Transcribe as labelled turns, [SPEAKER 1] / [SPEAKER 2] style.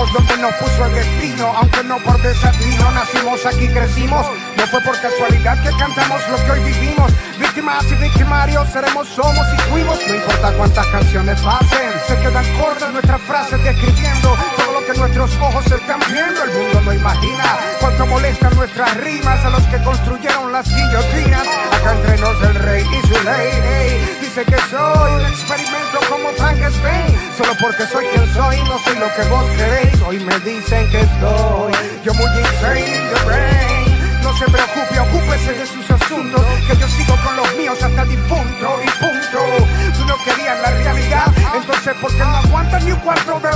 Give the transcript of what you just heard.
[SPEAKER 1] Llegamos donde nos puso el destino, aunque no por desatino. Nacimos aquí, crecimos, no fue por casualidad que cantamos lo que hoy vivimos. Víctimas y victimarios seremos, somos y fuimos. No importa cuántas canciones pasen, se quedan cortas nuestras frases describiendo todo lo que nuestros ojos están viendo. El mundo no imagina cuánto molestan nuestras rimas a los que construyeron las guillotinas. Acá entre nos el rey y su ley dice que soy un experimento como Frankenstein. Solo porque soy quien soy, no soy lo que vos queréis. Hoy me dicen que estoy yo muy insane in the brain. No se preocupe, ocúpese de sus asuntos, que yo sigo con los míos hasta el difunto y punto. Tú no querías la realidad, entonces ¿por qué no aguantas ni un cuarto de